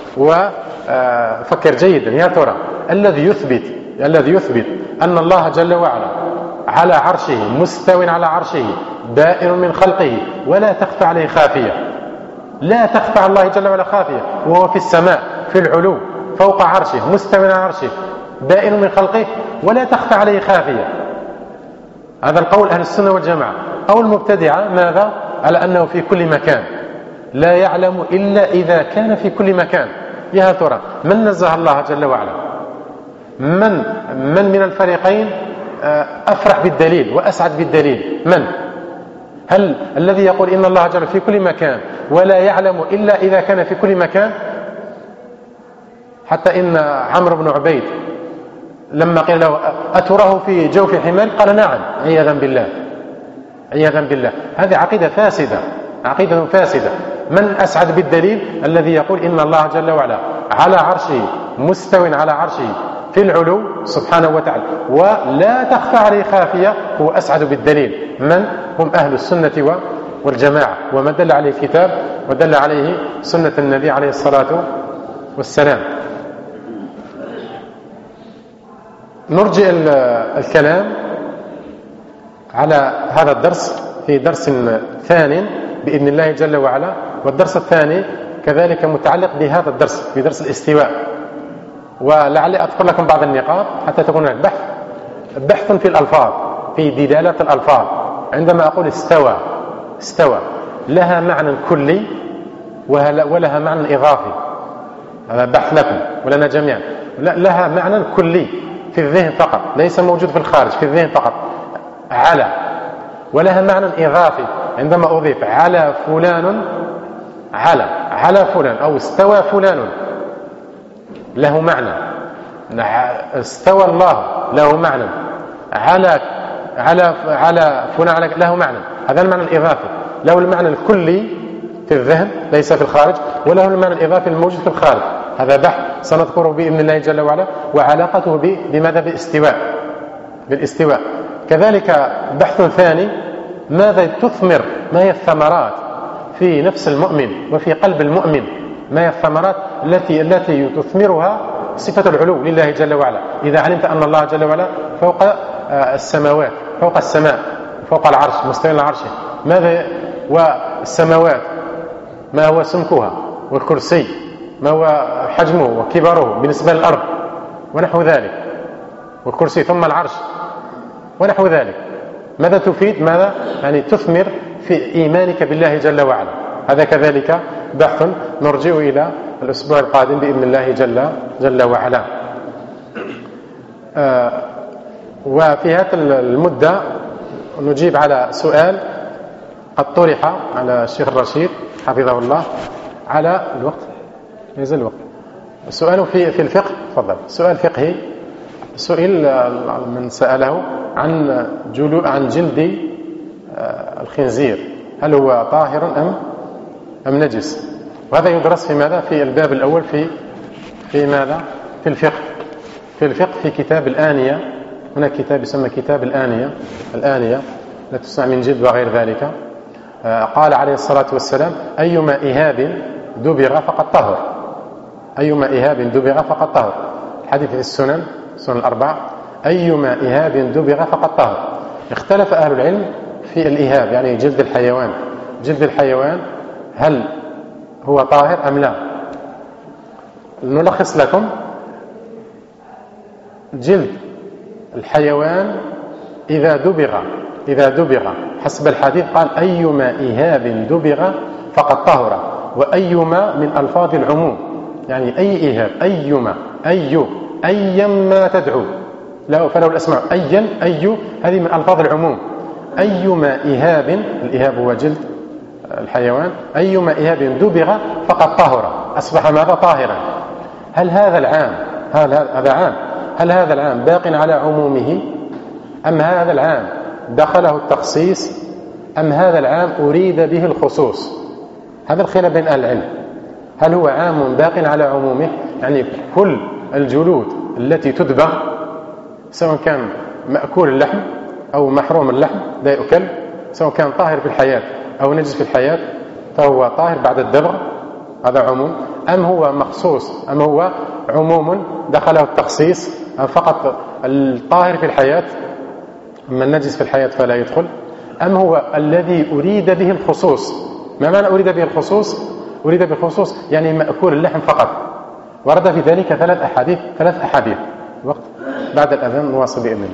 وفكر جيدا، يا ترى الذي يثبت أن الله جل وعلا على عرشه، مستوٍ على عرشه، بائن من خلقه، ولا تخفى عليه خافية، لا تخفى على الله جل وعلا خافية، وهو في السماء في العلو فوق عرشه، مستوٍ على عرشه، بائن من خلقه، ولا تخفى عليه خافية. هذا القول أهل السنة والجماعة. أو المبتدعة ماذا؟ على أنه في كل مكان، لا يعلم إلا إذا كان في كل مكان. يا ترى من نزه الله جل وعلا؟ من الفريقين أفرح بالدليل وأسعد بالدليل؟ من؟ هل الذي يقول إن الله جل في كل مكان ولا يعلم إلا إذا كان في كل مكان؟ حتى إن عمرو بن عبيد لما قيل له أتراه في جوف حمار؟ قال نعم، عياذا بالله. هذه عقيدة فاسدة. من أسعد بالدليل؟ الذي يقول إن الله جل وعلا على عرشه، مستوٍ على عرشه في العلو سبحانه وتعالى، ولا تخفى عليه خافية، هو أسعد بالدليل. من هم؟ أهل السنة والجماعة، وما دل عليه الكتاب ودل عليه سنة النبي عليه الصلاة والسلام. نرجع الكلام على هذا الدرس في درس ثاني بإذن الله جل وعلا، والدرس الثاني كذلك متعلق بهذا الدرس، في درس الاستواء. ولعلي أذكر لكم بعض النقاط حتى تكون هناك بحث في الألفاظ، في دلالة الألفاظ. عندما أقول استوى لها معنى كلي ولها معنى إضافي. هذا بحث لكم ولنا جميعا. لها معنى كلي في الذهن فقط، ليس موجود في الخارج، في الذهن فقط، على. ولها معنى إضافي عندما أضيف على فلان، على فلان، أو استوى فلان، له معنى. استوى الله له معنى، على فلان له معنى. هذا المعنى الإضافي، له المعنى الكلي في الذهن ليس في الخارج، وله المعنى الإضافي الموجود في الخارج. هذا بحث سنذكره بإذن الله جل وعلا، وعلاقته بماذا؟ بالاستواء. كذلك بحث ثاني، ماذا تثمر، ما هي الثمرات في نفس المؤمن وفي قلب المؤمن، ما هي الثمرات التي تثمرها صفة العلو لله جل وعلا. إذا علمت أن الله جل وعلا فوق السماوات، فوق السماء، فوق العرش، مستوى على عرشه، ماذا؟ والسماوات ما هو سمكها، والكرسي ما هو حجمه وكبره بالنسبة للأرض ونحو ذلك، والكرسي ثم العرش ونحو ذلك. ماذا تفيد؟ ماذا يعني تثمر في إيمانك بالله جل وعلا. هذا كذلك بحث نرجع إلى الأسبوع القادم بإذن الله جل وعلا. وفي هذه المدة نجيب على سؤال قد طرح على الشيخ الرشيد حفظه الله على الوقت، يزال الوقت. السؤال في الفقه، تفضل. سؤال فقهي، سئل من سأله عن جلد الخنزير، هل هو طاهر أم نجس؟ وهذا يدرس في ماذا؟ في الباب الأول في ماذا؟ في الفقه في كتاب الآنية. هناك كتاب يسمى كتاب الآنية لا تصنع من جلد وغير ذلك. قال عليه الصلاة والسلام: أيما إهاب دبغ فقد طهر. أيما إهاب دبغ فقد طهر. الحديث في السنن الأربع: أيما إهاب دبغ فقد طهر. اختلف أهل العلم في الإهاب، يعني جلد الحيوان. جلد الحيوان هل هو طاهر أم لا؟ نلخص لكم: جلد الحيوان إذا دبغ حسب الحديث قال: أيما إهاب دبغ فقد طهر. وأيما من ألفاظ العموم، يعني أي إهاب، أيما تدعو، فلو الأسماء أي هذه من ألفاظ العموم. أيما إهاب، الإهاب هو جلد الحيوان، أيما إهاب دبغ فقد طهر، أصبح ماذا؟ طاهرا. هل هذا العام هل هذا العام باق على عمومه، أم هذا العام دخله التخصيص، أم هذا العام أريد به الخصوص؟ هذا الخلاف بين أهل العلم. هل هو عام باق على عمومه، يعني كل الجلود التي تدبغ سواء كان مأكول اللحم أو محروم اللحم لا يؤكل، سواء كان طاهر في الحياة أو نجس في الحياة فهو طاهر بعد الدبغ، هذا عموم، أم هو مخصوص، أم هو عموم دخله التخصيص، أم فقط الطاهر في الحياة أما النجس في الحياة فلا يدخل، أم هو الذي أريد به الخصوص؟ ما معنى أريد به الخصوص؟ أريد به الخصوص يعني مأكول اللحم فقط. ورد في ذلك ثلاث أحاديث. وقت بعد الأذان نواصل بإذن الله.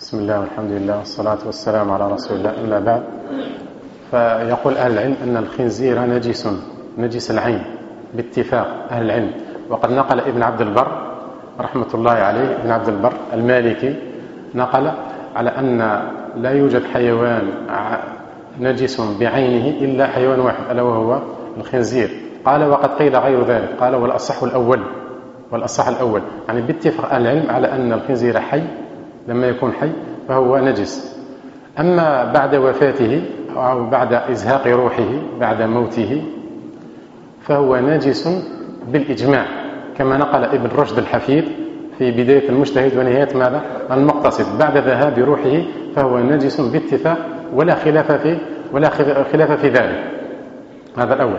بسم الله والحمد لله والصلاة والسلام على رسول الله. أما بعد، فيقول أهل العلم أن الخنزير نجس العين باتفاق أهل العلم. وقد نقل ابن عبد البر رحمة الله عليه، ابن عبد البر المالكي، نقل على أن لا يوجد حيوان نجس بعينه إلا حيوان واحد، ألا وهو الخنزير. قال وقد قيل غير ذلك، قال والأصح الأول، يعني باتفاق أهل العلم على أن الخنزير حي، لما يكون حي فهو نجس. أما بعد وفاته أو بعد إزهاق روحه بعد موته فهو نجس بالإجماع، كما نقل ابن رشد الحفيد في بداية المجتهد ونهاية ماذا؟ المقتصد. بعد ذهاب روحه فهو نجس باتفاق ولا خلاف في ذلك. هذا الأول.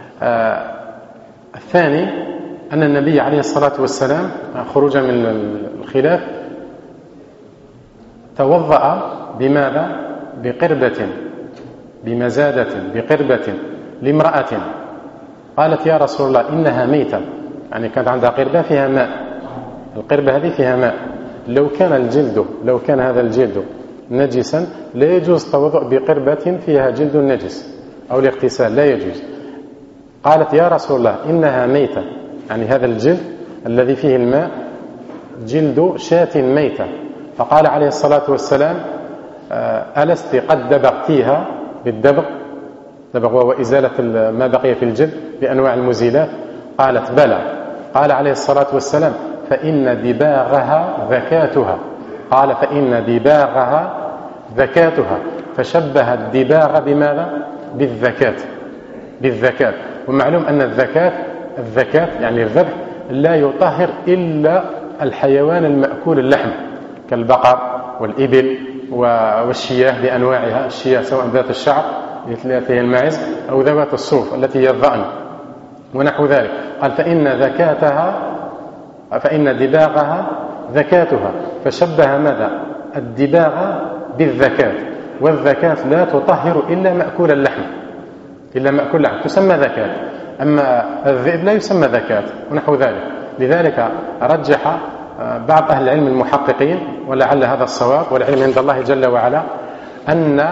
الثاني أن النبي عليه الصلاة والسلام خروجا من الخلاف توضأ بماذا؟ بمزادة بقربة لامرأة، قالت يا رسول الله إنها ميتة، يعني كانت عندها قربة فيها ماء، القربة هذه فيها ماء، لو كان هذا الجلد نجسا لا يجوز التوضؤ بقربة فيها جلد نجس أو الاغتسال، لا يجوز. قالت يا رسول الله إنها ميتة، يعني هذا الجلد الذي فيه الماء جلد شاة ميتة. فقال عليه الصلاة والسلام ألست قد دبغتيها بالدبغ، دبغ وهو إزالة ما بقي في الجلد بأنواع المزيلات؟ قالت بلى. قال عليه الصلاة والسلام فإن دباغها ذكاتها، قال فإن دباغها ذكاتها، فشبه الدباغ بماذا؟ بالذكات. ومعلوم أن الذكات يعني الذبح لا يطهر إلا الحيوان المأكول اللحم كالبقر والإبل والشياه بأنواعها، الشياه سواء ذات الشعر التي هي الماعز أو ذوات الصوف التي هي الظأن ونحو ذلك. قال فإن دباغها ذكاتها، فشبه ماذا؟ الدباغ بالذكات، والذكات لا تطهر إلا مأكول اللحم، تسمى ذكات. أما الذئب لا يسمى ذكات ونحو ذلك. لذلك رجح بعض أهل العلم المحققين، ولعل هذا الصواب والعلم عند الله جل وعلا، أن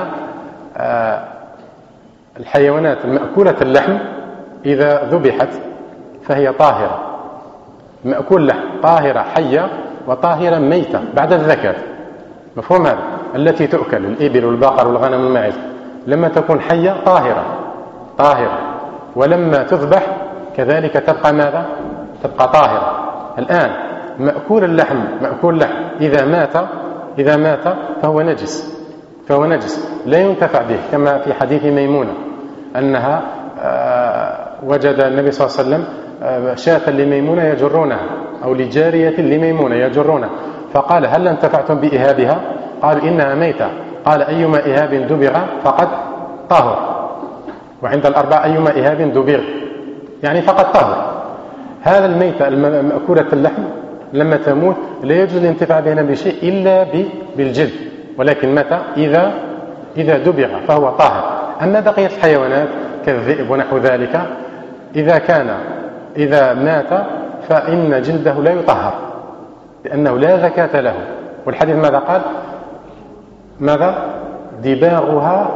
الحيوانات المأكولة اللحم إذا ذبحت فهي طاهرة، مأكول لحم، طاهرة حية وطاهرة ميتة بعد الذكاة. مفهوم هذا؟ التي تؤكل الإبل والبقر والغنم والماعز لما تكون حية طاهرة، ولما تذبح كذلك تبقى ماذا؟ تبقى طاهرة. الآن مأكول اللحم إذا مات فهو نجس لا ينتفع به، كما في حديث ميمونة أنها وجد النبي صلى الله عليه وسلم شاة لميمونة يجرونها أو لجارية لميمونة يجرونها، فقال هل انتفعتم بإهابها؟ قالوا إنها ميتة. قال أيما إهاب دبغ فقد طهر، وعند الأربعة أيما إهاب دبغ يعني فقد طهر. هذا الميتة المأكولة اللحم لما تموت لا يجوز الانتفاع بها بشيء إلا بالجلد، ولكن متى؟ إذا دبغ فهو طاهر. أما بقية الحيوانات كالذئب ونحو ذلك إذا مات فإن جلده لا يطهر لأنه لا زكاة له. والحديث ماذا قال؟ دباغها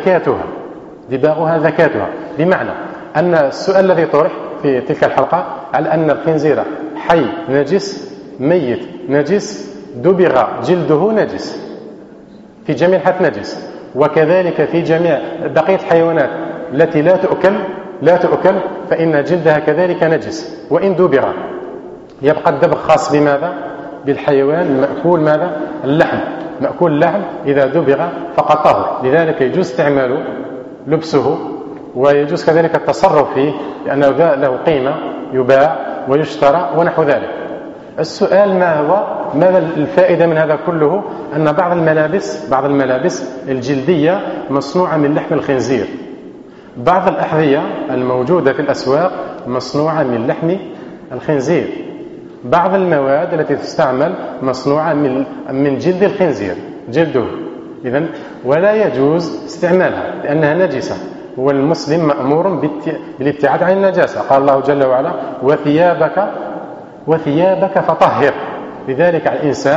ذكاتها، بمعنى أن السؤال الذي طرح في تلك الحلقة على أن الخنزير حي نجس، ميت نجس، دبغ جلده نجس، في جميع الحالات نجس. وكذلك في جميع بقية الحيوانات التي لا تؤكل فإن جلدها كذلك نجس وإن دبغ. يبقى الدبغ خاص بماذا؟ بالحيوان المأكول اللحم، مأكول اللحم إذا دبغ فقد طهر. لذلك يجوز استعماله، لبسه، ويجوز كذلك التصرف فيه لأنه له قيمة، يباع ويشترى ونحو ذلك. السؤال ماذا الفائدة من هذا كله؟ أن بعض الملابس الجلدية مصنوعة من لحم الخنزير، بعض الأحذية الموجودة في الأسواق مصنوعة من لحم الخنزير، بعض المواد التي تستعمل مصنوعة من جلد الخنزير جلده. إذن ولا يجوز استعمالها لأنها نجسة، والمسلم مأمور بالابتعاد عن النجاسة. قال الله جل وعلا وثيابك فطهر. لذلك الإنسان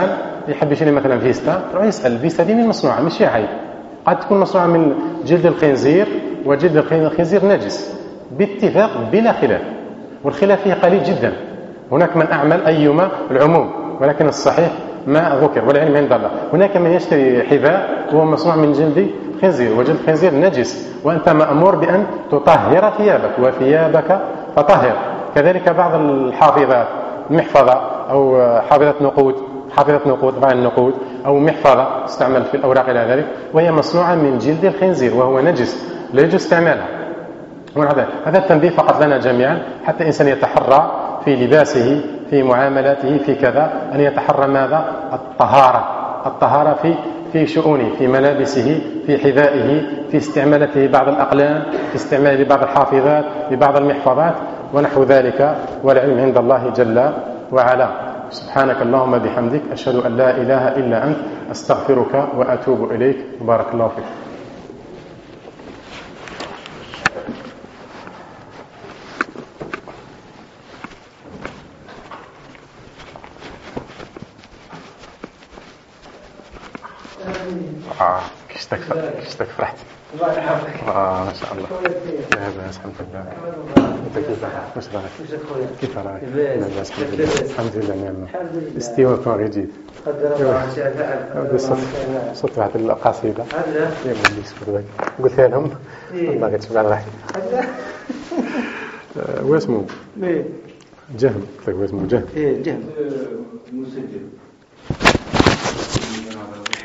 يحب يشري مثلا فيستا يروح يسأل الفيستا دي من مصنوعة، مش عيب، قد تكون مصنوعة من جلد الخنزير وجلد الخنزير نجس باتفاق بلا خلاف، والخلاف فيه قليل جدا. هناك من أعمل أيما العموم، ولكن الصحيح ما ذكر والعلم عند الله. هناك من يشتري حذاء وهو مصنوع من جلد خنزير وجلد الخنزير نجس، وأنت مأمور بأن تطهر ثيابك وثيابك فطهر. كذلك بعض الحافظات، محفظة أو حافظة نقود طبعا النقود، أو محفظة تستعمل في الأوراق إلى ذلك، وهي مصنوعة من جلد الخنزير وهو نجس لا يجوز استعمالها. هذا التنبيه فقط لنا جميعا، حتى الإنسان يتحرى في لباسه، في معاملاته، في كذا، أن يتحرى ماذا؟ الطهارة في شؤونه، في ملابسه، في حذائه، في استعمالته بعض الأقلام، في استعماله بعض الحافظات، ببعض المحفظات ونحو ذلك، والعلم عند الله جل وعلا. سبحانك اللهم بحمدك، أشهد أن لا إله إلا أنت، أستغفرك وأتوب إليك. بارك الله فيك. كشتك فرحت. ما شاء الله. الحمد لله. كيف راك؟ الحمد لله نعم. استواء جيد. صوت واحد القصيدة قلتها لهم والله كتبع الراحة. واسمه جهم. واسمه جهم. جهم مسجل.